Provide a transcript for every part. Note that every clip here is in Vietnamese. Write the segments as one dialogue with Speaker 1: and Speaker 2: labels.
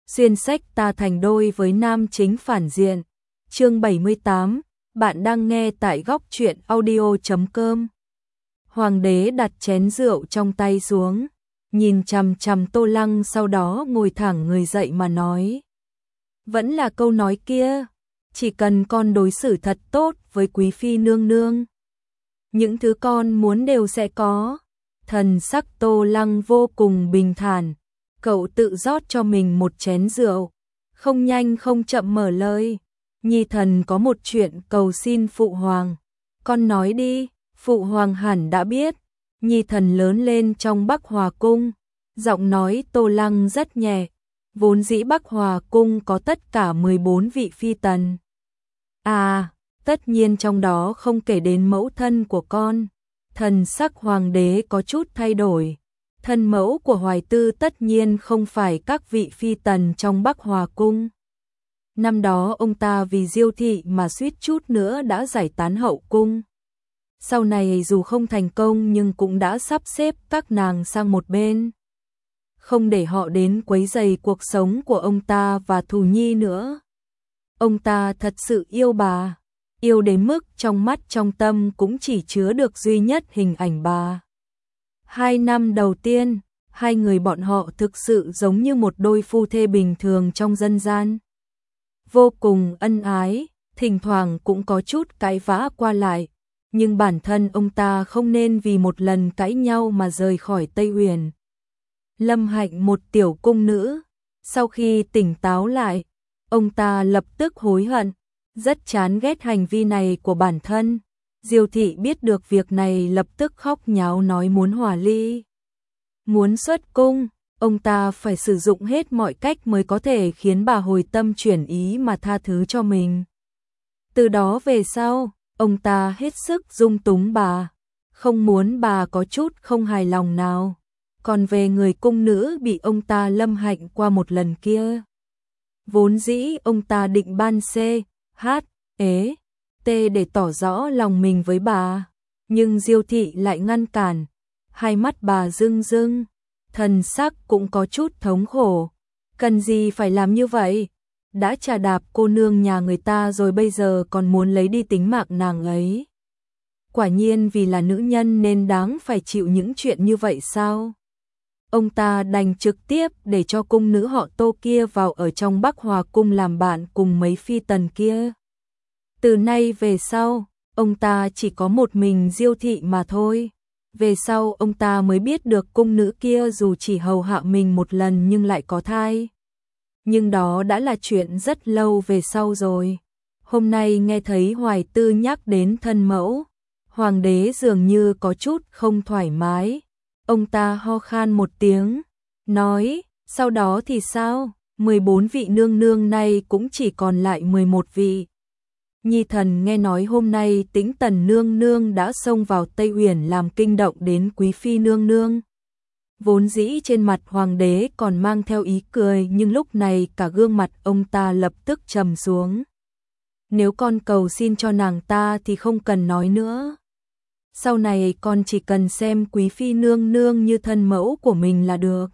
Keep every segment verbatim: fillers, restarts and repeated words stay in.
Speaker 1: xuyên sách ta thành đôi với nam chính phản diện. Chương bảy mươi tám, bạn đang nghe tại góc truyện audio chấm com. Hoàng đế đặt chén rượu trong tay xuống, nhìn chằm chằm Tô Lăng, sau đó ngồi thẳng người dậy mà nói. Vẫn là câu nói kia, chỉ cần con đối xử thật tốt với quý phi nương nương, những thứ con muốn đều sẽ có. Thần sắc Tô Lăng vô cùng bình thản, cậu tự rót cho mình một chén rượu, không nhanh không chậm mở lời. Nhi thần có một chuyện cầu xin phụ hoàng. Con nói đi, phụ hoàng hẳn đã biết. Nhi thần lớn lên trong Bắc Hòa cung. Giọng nói Tô Lăng rất nhẹ. Vốn dĩ Bắc Hòa cung có tất cả mười bốn vị phi tần. À, tất nhiên trong đó không kể đến mẫu thân của con. Thần sắc hoàng đế có chút thay đổi. Thân mẫu của Hoài Tư tất nhiên không phải các vị phi tần trong Bắc Hòa cung. Năm đó ông ta vì Diêu thị mà suýt chút nữa đã giải tán hậu cung. Sau này dù không thành công nhưng cũng đã sắp xếp các nàng sang một bên, không để họ đến quấy rầy cuộc sống của ông ta và Thù Nhi nữa. Ông ta thật sự yêu bà, yêu đến mức trong mắt trong tâm cũng chỉ chứa được duy nhất hình ảnh bà. Hai năm đầu tiên, hai người bọn họ thực sự giống như một đôi phu thê bình thường trong dân gian. Vô cùng ân ái, thỉnh thoảng cũng có chút cãi vã qua lại, nhưng bản thân ông ta không nên vì một lần cãi nhau mà rời khỏi Tây Uyển. Lâm Hạnh, một tiểu cung nữ, sau khi tỉnh táo lại, ông ta lập tức hối hận, rất chán ghét hành vi này của bản thân. Diêu thị biết được việc này lập tức khóc nháo nói muốn hòa ly, muốn xuất cung. Ông ta phải sử dụng hết mọi cách mới có thể khiến bà hồi tâm chuyển ý mà tha thứ cho mình. Từ đó về sau, ông ta hết sức dung túng bà, không muốn bà có chút không hài lòng nào. Còn về người cung nữ bị ông ta Lâm Hạnh qua một lần kia, vốn dĩ ông ta định ban C, H, ế, T để tỏ rõ lòng mình với bà, nhưng Diêu thị lại ngăn cản. Hai mắt bà rưng rưng, thần sắc cũng có chút thống khổ. Cần gì phải làm như vậy? Đã trà đạp cô nương nhà người ta rồi bây giờ còn muốn lấy đi tính mạng nàng ấy. Quả nhiên vì là nữ nhân nên đáng phải chịu những chuyện như vậy sao? Ông ta đành trực tiếp để cho cung nữ họ Tô kia vào ở trong Bắc Hòa cung làm bạn cùng mấy phi tần kia. Từ nay về sau, ông ta chỉ có một mình Diêu thị mà thôi. Về sau ông ta mới biết được cung nữ kia dù chỉ hầu hạ mình một lần nhưng lại có thai. Nhưng đó đã là chuyện rất lâu về sau rồi. Hôm nay nghe thấy Hoài Tư nhắc đến thân mẫu, hoàng đế dường như có chút không thoải mái. Ông ta ho khan một tiếng, nói, sau đó thì sao? mười bốn vị nương nương này cũng chỉ còn lại mười một vị. Nhi thần nghe nói hôm nay Tĩnh Tần nương nương đã xông vào Tây Uyển làm kinh động đến quý phi nương nương. Vốn dĩ trên mặt hoàng đế còn mang theo ý cười nhưng lúc này cả gương mặt ông ta lập tức trầm xuống. Nếu con cầu xin cho nàng ta thì không cần nói nữa. Sau này con chỉ cần xem quý phi nương nương như thân mẫu của mình là được.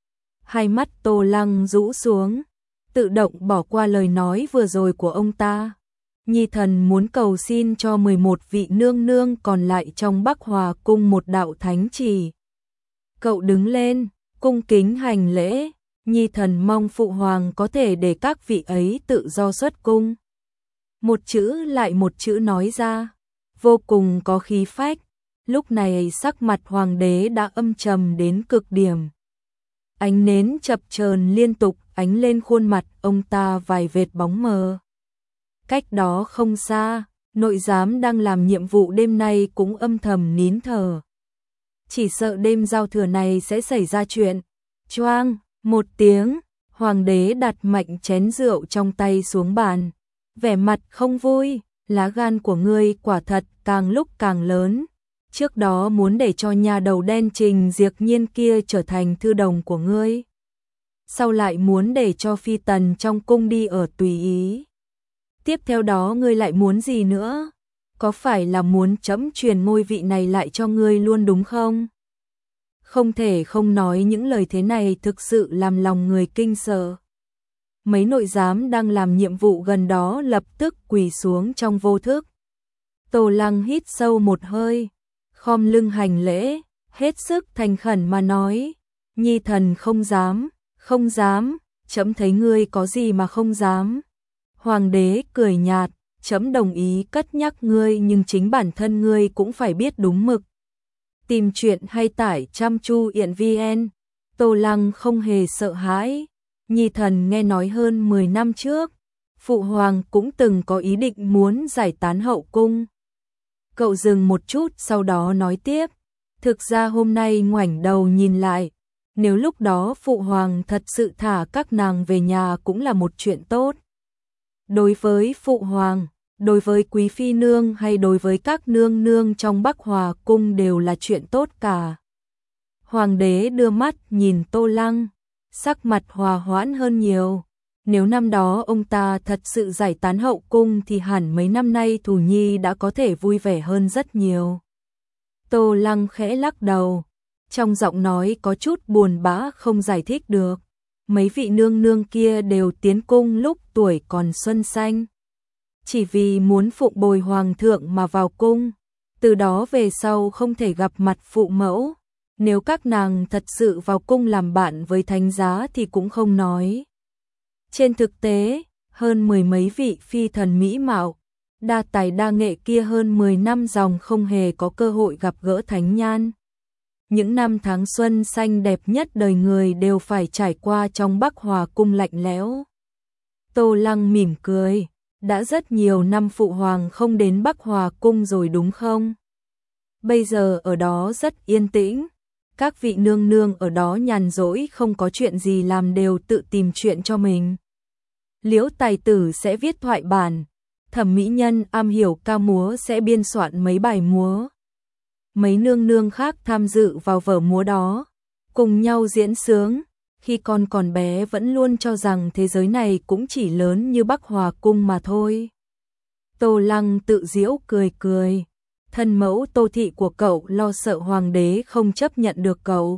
Speaker 1: Hai mắt Tô Lăng rũ xuống, tự động bỏ qua lời nói vừa rồi của ông ta. Nhi thần muốn cầu xin cho mười một vị nương nương còn lại trong Bắc Hòa cung một đạo thánh chỉ. Cậu đứng lên, cung kính hành lễ. Nhi thần mong phụ hoàng có thể để các vị ấy tự do xuất cung. Một chữ lại một chữ nói ra, vô cùng có khí phách. Lúc này sắc mặt hoàng đế đã âm trầm đến cực điểm. Ánh nến chập chờn liên tục ánh lên khuôn mặt ông ta vài vệt bóng mờ. Cách đó không xa, nội giám đang làm nhiệm vụ đêm nay cũng âm thầm nín thở. Chỉ sợ đêm giao thừa này sẽ xảy ra chuyện. Choang, một tiếng, hoàng đế đặt mạnh chén rượu trong tay xuống bàn. Vẻ mặt không vui, lá gan của ngươi quả thật càng lúc càng lớn. Trước đó muốn để cho nhà đầu đen Trình Diệp Nhiên kia trở thành thư đồng của ngươi. Sau lại muốn để cho phi tần trong cung đi ở tùy ý. Tiếp theo đó ngươi lại muốn gì nữa? Có phải là muốn chấm truyền ngôi vị này lại cho ngươi luôn đúng không? Không thể không nói những lời thế này thực sự làm lòng người kinh sợ. mấy nội giám đang làm nhiệm vụ gần đó lập tức quỳ xuống trong vô thức. Tô Lăng hít sâu một hơi, khom lưng hành lễ, hết sức thành khẩn mà nói, nhi thần không dám, không dám, trẫm thấy ngươi có gì mà không dám. Hoàng đế cười nhạt, trẫm đồng ý cất nhắc ngươi nhưng chính bản thân ngươi cũng phải biết đúng mực. Tìm chuyện hay tải chăm chu yện vn. Tô Lăng không hề sợ hãi, nhi thần nghe nói hơn mười năm trước, phụ hoàng cũng từng có ý định muốn giải tán hậu cung. Cậu dừng một chút sau đó nói tiếp, thực ra hôm nay ngoảnh đầu nhìn lại, nếu lúc đó phụ hoàng thật sự thả các nàng về nhà cũng là một chuyện tốt. Đối với phụ hoàng, đối với quý phi nương hay đối với các nương nương trong Bắc Hòa cung đều là chuyện tốt cả. Hoàng đế đưa mắt nhìn Tô Lăng, sắc mặt hòa hoãn hơn nhiều. Nếu năm đó ông ta thật sự giải tán hậu cung thì hẳn mấy năm nay Thù Nhi đã có thể vui vẻ hơn rất nhiều. Tô Lăng khẽ lắc đầu, trong giọng nói có chút buồn bã không giải thích được. Mấy vị nương nương kia đều tiến cung lúc tuổi còn xuân xanh, chỉ vì muốn phụng bồi hoàng thượng mà vào cung, từ đó về sau không thể gặp mặt phụ mẫu. Nếu các nàng thật sự vào cung làm bạn với thánh giá thì cũng không nói. Trên thực tế, hơn mười mấy vị phi thần mỹ mạo, đa tài đa nghệ kia hơn mười năm dòng không hề có cơ hội gặp gỡ thánh nhan. Những năm tháng xuân xanh đẹp nhất đời người đều phải trải qua trong Bắc Hòa cung lạnh lẽo. Tô Lăng mỉm cười, đã rất nhiều năm phụ hoàng không đến Bắc Hòa cung rồi đúng không? Bây giờ ở đó rất yên tĩnh, các vị nương nương ở đó nhàn rỗi không có chuyện gì làm đều tự tìm chuyện cho mình. Liễu tài tử sẽ viết thoại bản, thẩm mỹ nhân am hiểu ca múa sẽ biên soạn mấy bài múa. Mấy nương nương khác tham dự vào vở múa đó, cùng nhau diễn sướng. Khi con còn bé vẫn luôn cho rằng thế giới này cũng chỉ lớn như Bắc Hòa cung mà thôi. Tô Lăng tự giễu cười cười, thân mẫu Tô thị của cậu lo sợ hoàng đế không chấp nhận được cậu.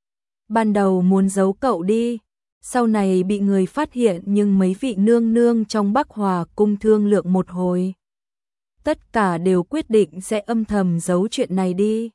Speaker 1: Ban đầu muốn giấu cậu đi, sau này bị người phát hiện nhưng mấy vị nương nương trong Bắc Hòa cung thương lượng một hồi. Tất cả đều quyết định sẽ âm thầm giấu chuyện này đi.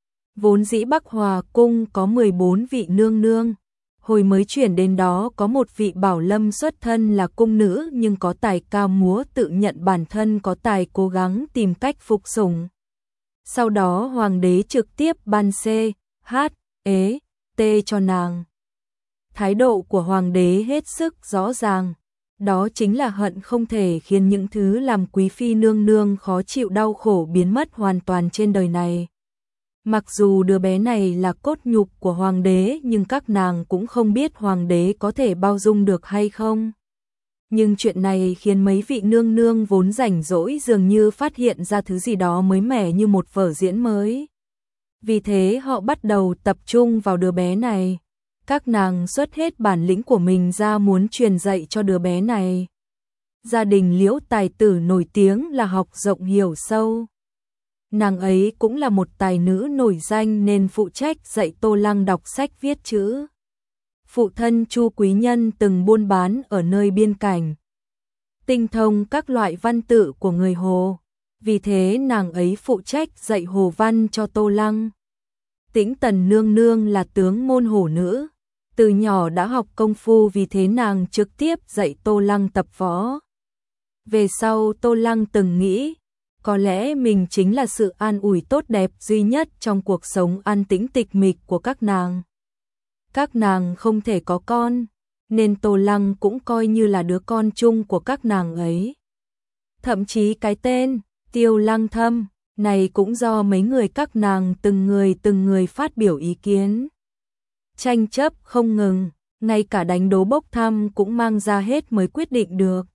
Speaker 1: Vốn dĩ Bắc Hòa cung có mười bốn vị nương nương, hồi mới chuyển đến đó có một vị Bảo Lâm xuất thân là cung nữ nhưng có tài ca múa tự nhận bản thân có tài cố gắng tìm cách phục sủng. Sau đó hoàng đế trực tiếp ban C, H, E, T cho nàng. Thái độ của hoàng đế hết sức rõ ràng, đó chính là hận không thể khiến những thứ làm quý phi nương nương khó chịu đau khổ biến mất hoàn toàn trên đời này. Mặc dù đứa bé này là cốt nhục của hoàng đế nhưng các nàng cũng không biết hoàng đế có thể bao dung được hay không. Nhưng chuyện này khiến mấy vị nương nương vốn rảnh rỗi dường như phát hiện ra thứ gì đó mới mẻ như một vở diễn mới. Vì thế họ bắt đầu tập trung vào đứa bé này. Các nàng xuất hết bản lĩnh của mình ra muốn truyền dạy cho đứa bé này. Gia đình Liễu tài tử nổi tiếng là học rộng hiểu sâu. Nàng ấy cũng là một tài nữ nổi danh nên phụ trách dạy Tô Lăng đọc sách viết chữ. Phụ thân Chu Quý Nhân từng buôn bán ở nơi biên cảnh, tinh thông các loại văn tự của người Hồ, vì thế nàng ấy phụ trách dạy Hồ văn cho Tô Lăng. Tĩnh Tần nương nương là tướng môn hổ nữ, từ nhỏ đã học công phu vì thế nàng trực tiếp dạy Tô Lăng tập võ. Về sau Tô Lăng từng nghĩ, có lẽ mình chính là sự an ủi tốt đẹp duy nhất trong cuộc sống an tĩnh tịch mịch của các nàng. Các nàng không thể có con, nên Tô Lăng cũng coi như là đứa con chung của các nàng ấy. Thậm chí cái tên Tiêu Lăng Thâm này cũng do mấy người các nàng từng người từng người phát biểu ý kiến. Tranh chấp không ngừng, ngay cả đánh đố bốc thăm cũng mang ra hết mới quyết định được.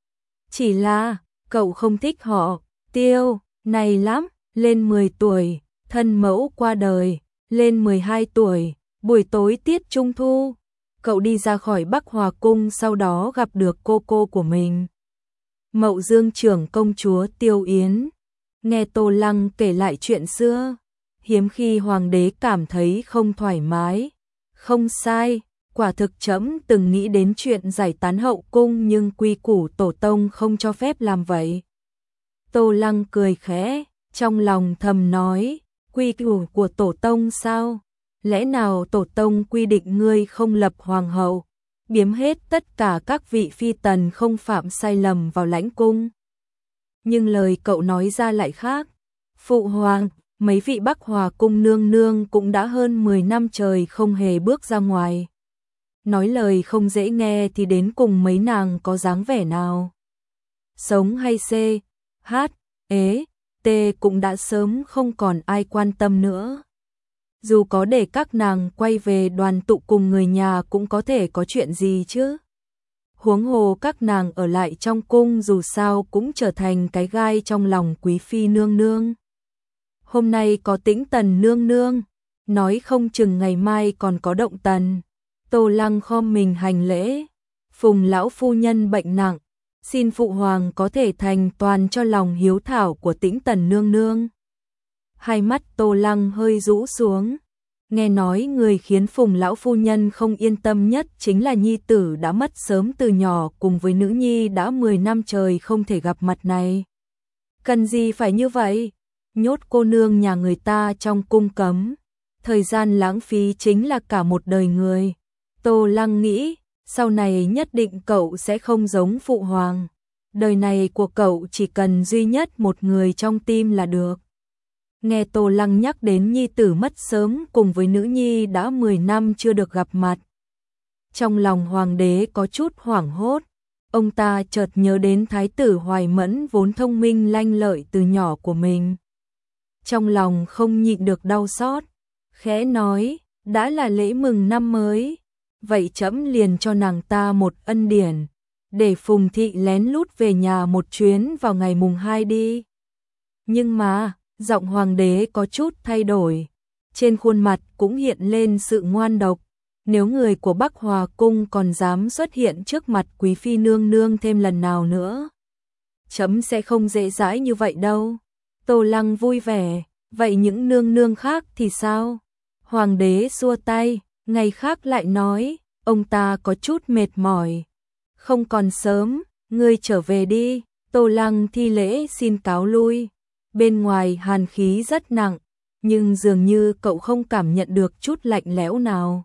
Speaker 1: Chỉ là, cậu không thích họ, Tiêu, này lắm, lên mười tuổi, thân mẫu qua đời, lên mười hai tuổi, buổi tối tiết trung thu, cậu đi ra khỏi Bắc Hòa cung sau đó gặp được cô cô của mình. Mậu Dương trưởng công chúa Tiêu Yến. Nghe Tô Lăng kể lại chuyện xưa, hiếm khi hoàng đế cảm thấy không thoải mái. Không sai, Quả thực trẫm từng nghĩ đến chuyện giải tán hậu cung nhưng quy củ tổ tông không cho phép làm vậy. Tô Lăng cười khẽ, trong lòng thầm nói, quy củ của tổ tông sao? Lẽ nào tổ tông quy định ngươi không lập hoàng hậu, biếm hết tất cả các vị phi tần không phạm sai lầm vào lãnh cung? Nhưng lời cậu nói ra lại khác. Phụ hoàng, mấy vị Bắc Hòa cung nương nương cũng đã hơn mười năm trời không hề bước ra ngoài. Nói lời không dễ nghe thì đến cùng mấy nàng có dáng vẻ nào? Sống hay C, H, ế, T cũng đã sớm không còn ai quan tâm nữa. Dù có để các nàng quay về đoàn tụ cùng người nhà cũng có thể có chuyện gì chứ. Huống hồ các nàng ở lại trong cung dù sao cũng trở thành cái gai trong lòng quý phi nương nương. Hôm nay có Tĩnh Tần nương nương, nói không chừng ngày mai còn có Động Tần. Tô Lăng khom mình hành lễ, Phùng lão phu nhân bệnh nặng, xin phụ hoàng có thể thành toàn cho lòng hiếu thảo của Tĩnh Tần nương nương. Hai mắt Tô Lăng hơi rũ xuống, nghe nói người khiến Phùng lão phu nhân không yên tâm nhất chính là nhi tử đã mất sớm từ nhỏ cùng với nữ nhi đã mười năm trời không thể gặp mặt này. Cần gì phải như vậy? Nhốt cô nương nhà người ta trong cung cấm, thời gian lãng phí chính là cả một đời người. Tô Lăng nghĩ, sau này nhất định cậu sẽ không giống phụ hoàng. Đời này của cậu chỉ cần duy nhất một người trong tim là được. Nghe Tô Lăng nhắc đến nhi tử mất sớm cùng với nữ nhi đã mười năm chưa được gặp mặt. Trong lòng hoàng đế có chút hoảng hốt, ông ta chợt nhớ đến thái tử Hoài Mẫn vốn thông minh lanh lợi từ nhỏ của mình. Trong lòng không nhịn được đau xót, khẽ nói, đã là lễ mừng năm mới, vậy trẫm liền cho nàng ta một ân điển, để Phùng thị lén lút về nhà một chuyến vào ngày mùng hai đi. Nhưng mà, giọng hoàng đế có chút thay đổi, trên khuôn mặt cũng hiện lên sự ngoan độc. Nếu người của Bắc Hòa cung còn dám xuất hiện trước mặt quý phi nương nương thêm lần nào nữa, trẫm sẽ không dễ dãi như vậy đâu. Tô Lăng vui vẻ, vậy những nương nương khác thì sao? Hoàng đế xua tay, ngày khác lại nói, ông ta có chút mệt mỏi. Không còn sớm, ngươi trở về đi. Tô Lăng thi lễ xin cáo lui. Bên ngoài hàn khí rất nặng, nhưng dường như cậu không cảm nhận được chút lạnh lẽo nào.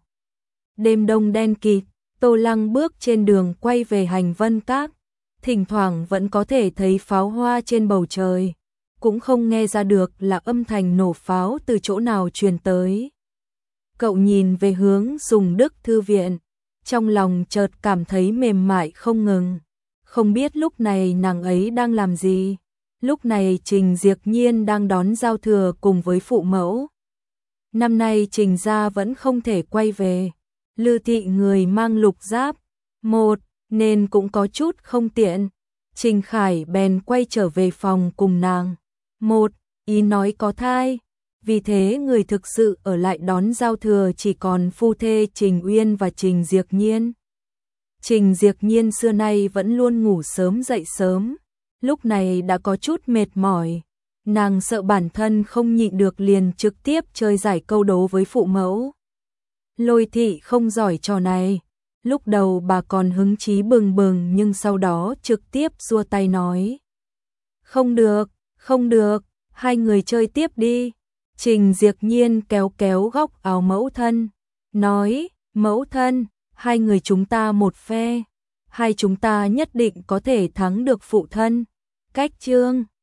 Speaker 1: Đêm đông đen kịt, Tô Lăng bước trên đường quay về Hành Vân Các, thỉnh thoảng vẫn có thể thấy pháo hoa trên bầu trời, cũng không nghe ra được là âm thanh nổ pháo từ chỗ nào truyền tới. Cậu nhìn về hướng Sùng Đức Thư viện, trong lòng chợt cảm thấy mềm mại không ngừng, không biết lúc này nàng ấy đang làm gì. Lúc này Trình Diệp Nhiên đang đón giao thừa cùng với phụ mẫu. Năm nay Trình gia vẫn không thể quay về, Lư thị người mang lục giáp, một, nên cũng có chút không tiện. Trình Khải bèn quay trở về phòng cùng nàng. Một, ý nói có thai, vì thế người thực sự ở lại đón giao thừa chỉ còn phu thê Trình Uyên và Trình Diệp Nhiên. Trình Diệp Nhiên xưa nay vẫn luôn ngủ sớm dậy sớm, lúc này đã có chút mệt mỏi. Nàng sợ bản thân không nhịn được liền trực tiếp chơi giải câu đố với phụ mẫu. Lôi thị không giỏi trò này, lúc đầu bà còn hứng chí bừng bừng nhưng sau đó trực tiếp xua tay nói. Không được, không được, hai người chơi tiếp đi. Trình Diệp Nhiên kéo kéo góc áo mẫu thân, nói, mẫu thân, hai người chúng ta một phe, hai chúng ta nhất định có thể thắng được phụ thân. Cách chương